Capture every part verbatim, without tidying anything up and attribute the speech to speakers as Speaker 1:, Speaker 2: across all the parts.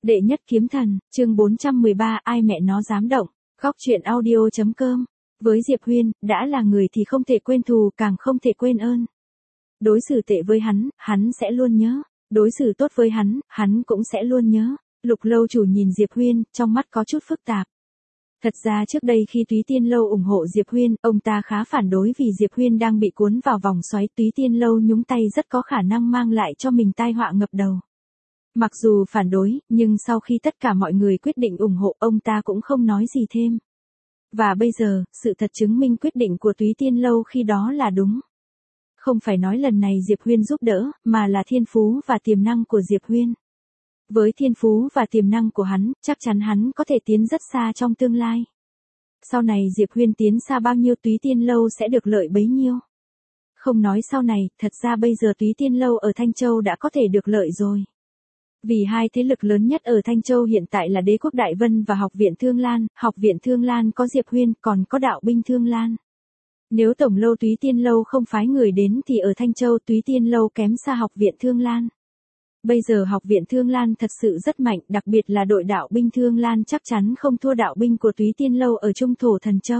Speaker 1: Đệ nhất kiếm thần, chương bốn trăm mười ba, ai mẹ nó dám động. Góc truyện audio.com. Với Diệp Huyên, đã là người thì không thể quên thù, càng không thể quên ơn. Đối xử tệ với hắn, hắn sẽ luôn nhớ. Đối xử tốt với hắn, hắn cũng sẽ luôn nhớ. Lục lâu chủ nhìn Diệp Huyên, trong mắt có chút phức tạp. Thật ra trước đây khi Túy Tiên Lâu ủng hộ Diệp Huyên, ông ta khá phản đối vì Diệp Huyên đang bị cuốn vào vòng xoáy Túy Tiên Lâu nhúng tay rất có khả năng mang lại cho mình tai họa ngập đầu. Mặc dù phản đối, nhưng sau khi tất cả mọi người quyết định ủng hộ, ông ta cũng không nói gì thêm. Và bây giờ, sự thật chứng minh quyết định của Túy Tiên Lâu khi đó là đúng. Không phải nói lần này Diệp Huyên giúp đỡ, mà là thiên phú và tiềm năng của Diệp Huyên. Với thiên phú và tiềm năng của hắn, chắc chắn hắn có thể tiến rất xa trong tương lai. Sau này Diệp Huyên tiến xa bao nhiêu Túy Tiên Lâu sẽ được lợi bấy nhiêu. Không nói sau này, thật ra bây giờ Túy Tiên Lâu ở Thanh Châu đã có thể được lợi rồi. Vì hai thế lực lớn nhất ở Thanh Châu hiện tại là Đế quốc Đại Vân và Học viện Thương Lan, Học viện Thương Lan có Diệp Huyên, còn có Đạo binh Thương Lan. Nếu tổng lâu Túy Tiên Lâu không phái người đến thì ở Thanh Châu Túy Tiên Lâu kém xa Học viện Thương Lan. Bây giờ Học viện Thương Lan thật sự rất mạnh, đặc biệt là đội Đạo binh Thương Lan chắc chắn không thua đạo binh của Túy Tiên Lâu ở Trung Thổ Thần Châu.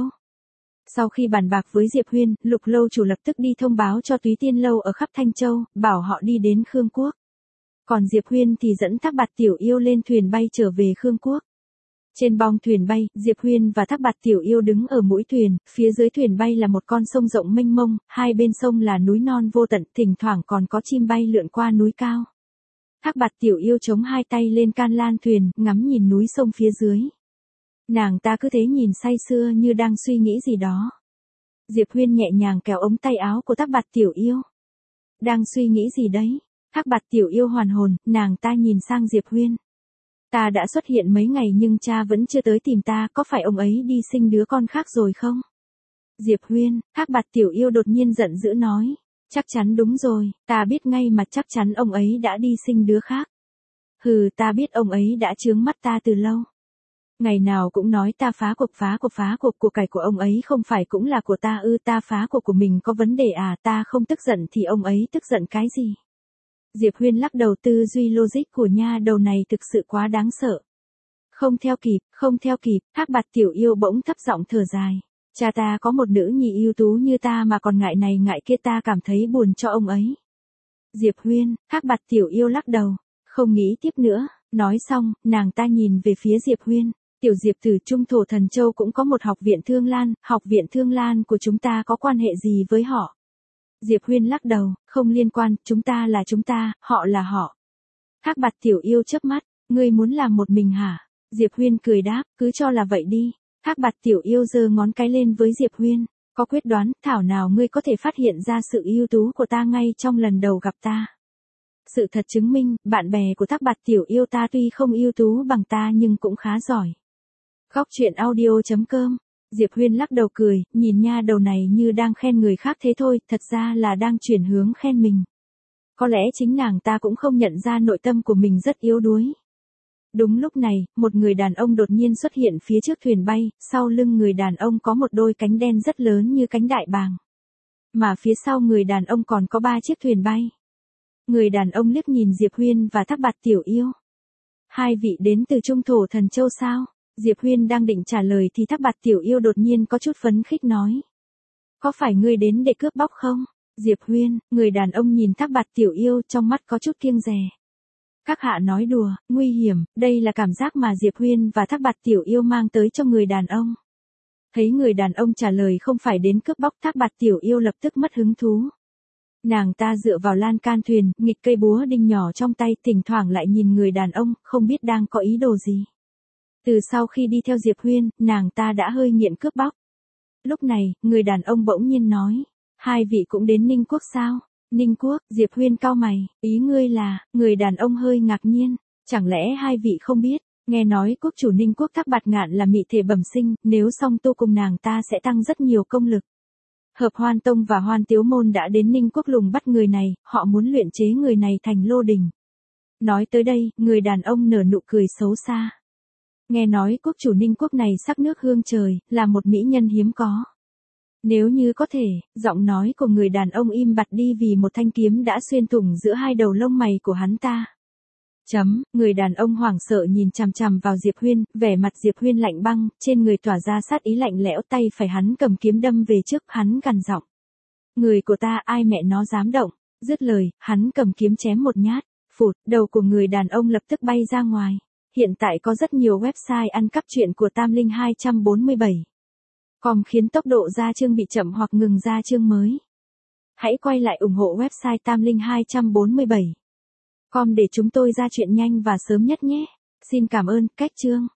Speaker 1: Sau khi bàn bạc với Diệp Huyên, Lục lâu chủ lập tức đi thông báo cho Túy Tiên Lâu ở khắp Thanh Châu, bảo họ đi đến Khương Quốc. Còn Diệp Huyên thì dẫn Thác Bạt Tiểu Yêu lên thuyền bay trở về Khương Quốc. Trên bong thuyền bay, Diệp Huyên và Thác Bạt Tiểu Yêu đứng ở mũi thuyền, phía dưới thuyền bay là một con sông rộng mênh mông, hai bên sông là núi non vô tận, thỉnh thoảng còn có chim bay lượn qua núi cao. Thác Bạt Tiểu Yêu chống hai tay lên can lan thuyền, ngắm nhìn núi sông phía dưới. Nàng ta cứ thế nhìn say sưa như đang suy nghĩ gì đó. Diệp Huyên nhẹ nhàng kéo ống tay áo của Thác Bạt Tiểu Yêu. Đang suy nghĩ gì đấy? Thác Bạt Tiểu Yêu hoàn hồn, nàng ta nhìn sang Diệp Huyên. Ta đã xuất hiện mấy ngày nhưng cha vẫn chưa tới tìm ta, có phải ông ấy đi sinh đứa con khác rồi không? Diệp Huyên, Thác Bạt Tiểu Yêu đột nhiên giận dữ nói. Chắc chắn đúng rồi, ta biết ngay mà chắc chắn ông ấy đã đi sinh đứa khác. Hừ, ta biết ông ấy đã chướng mắt ta từ lâu. Ngày nào cũng nói ta phá cuộc phá cuộc phá cuộc, của cải của ông ấy không phải cũng là của ta ư, ta phá cuộc của mình có vấn đề à, ta không tức giận thì ông ấy tức giận cái gì? Diệp Huyên lắc đầu, tư duy logic của nha đầu này thực sự quá đáng sợ. Không theo kịp, không theo kịp, Thác Bạt Tiểu Yêu bỗng thấp giọng thở dài. Cha ta có một nữ nhi ưu tú như ta mà còn ngại này ngại kia, ta cảm thấy buồn cho ông ấy. Diệp Huyên, Thác Bạt Tiểu Yêu lắc đầu, không nghĩ tiếp nữa, nói xong, nàng ta nhìn về phía Diệp Huyên. Tiểu Diệp từ Trung Thổ Thần Châu cũng có một học viện Thương Lan, học viện Thương Lan của chúng ta có quan hệ gì với họ? Diệp Huyên lắc đầu, không liên quan, chúng ta là chúng ta, họ là họ. Thác Bạt Tiểu Yêu chớp mắt, ngươi muốn làm một mình hả? Diệp Huyên cười đáp, cứ cho là vậy đi. Thác Bạt Tiểu Yêu giơ ngón cái lên với Diệp Huyên, có quyết đoán, thảo nào ngươi có thể phát hiện ra sự ưu tú của ta ngay trong lần đầu gặp ta. Sự thật chứng minh, bạn bè của Thác Bạt Tiểu Yêu ta tuy không ưu tú bằng ta nhưng cũng khá giỏi. Góc truyện audio.com. Diệp Huyên lắc đầu cười, nhìn nha đầu này như đang khen người khác thế thôi, thật ra là đang chuyển hướng khen mình. Có lẽ chính nàng ta cũng không nhận ra nội tâm của mình rất yếu đuối. Đúng lúc này, một người đàn ông đột nhiên xuất hiện phía trước thuyền bay, sau lưng người đàn ông có một đôi cánh đen rất lớn như cánh đại bàng. Mà phía sau người đàn ông còn có ba chiếc thuyền bay. Người đàn ông liếc nhìn Diệp Huyên và Thác Bạt Tiểu Yêu. Hai vị đến từ Trung Thổ Thần Châu sao? Diệp Huyên đang định trả lời thì Thác Bạt Tiểu Yêu đột nhiên có chút phấn khích nói. Có phải ngươi đến để cướp bóc không? Diệp Huyên, người đàn ông nhìn Thác Bạt Tiểu Yêu trong mắt có chút kiêng dè. Các hạ nói đùa, nguy hiểm, đây là cảm giác mà Diệp Huyên và Thác Bạt Tiểu Yêu mang tới cho người đàn ông. Thấy người đàn ông trả lời không phải đến cướp bóc, Thác Bạt Tiểu Yêu lập tức mất hứng thú. Nàng ta dựa vào lan can thuyền, nghịch cây búa đinh nhỏ trong tay, thỉnh thoảng lại nhìn người đàn ông, không biết đang có ý đồ gì. Từ sau khi đi theo Diệp Huyên, nàng ta đã hơi nghiện cướp bóc. Lúc này, người đàn ông bỗng nhiên nói, hai vị cũng đến Ninh Quốc sao? Ninh Quốc, Diệp Huyên cau mày, ý ngươi là, người đàn ông hơi ngạc nhiên, chẳng lẽ hai vị không biết, nghe nói quốc chủ Ninh Quốc Thác Bạt Ngạn là mị thể bẩm sinh, nếu song tu cùng nàng ta sẽ tăng rất nhiều công lực. Hợp Hoan Tông và Hoan Tiếu Môn đã đến Ninh Quốc lùng bắt người này, họ muốn luyện chế người này thành lô đình. Nói tới đây, người đàn ông nở nụ cười xấu xa. Nghe nói quốc chủ Ninh Quốc này sắc nước hương trời, là một mỹ nhân hiếm có. Nếu như có thể, giọng nói của người đàn ông im bặt đi vì một thanh kiếm đã xuyên thủng giữa hai đầu lông mày của hắn ta. Chấm, người đàn ông hoảng sợ nhìn chằm chằm vào Diệp Huyên, vẻ mặt Diệp Huyên lạnh băng, trên người tỏa ra sát ý lạnh lẽo, tay phải hắn cầm kiếm đâm về trước, hắn gằn giọng. Người của ta ai mẹ nó dám động, dứt lời, hắn cầm kiếm chém một nhát, phụt, đầu của người đàn ông lập tức bay ra ngoài. Hiện tại có rất nhiều website ăn cắp truyện của Tam Linh hai bốn bảy. Com khiến tốc độ ra chương bị chậm hoặc ngừng ra chương mới. Hãy quay lại ủng hộ website Tam Linh hai bốn bảy. Com để chúng tôi ra chuyện nhanh và sớm nhất nhé. Xin cảm ơn, cách chương.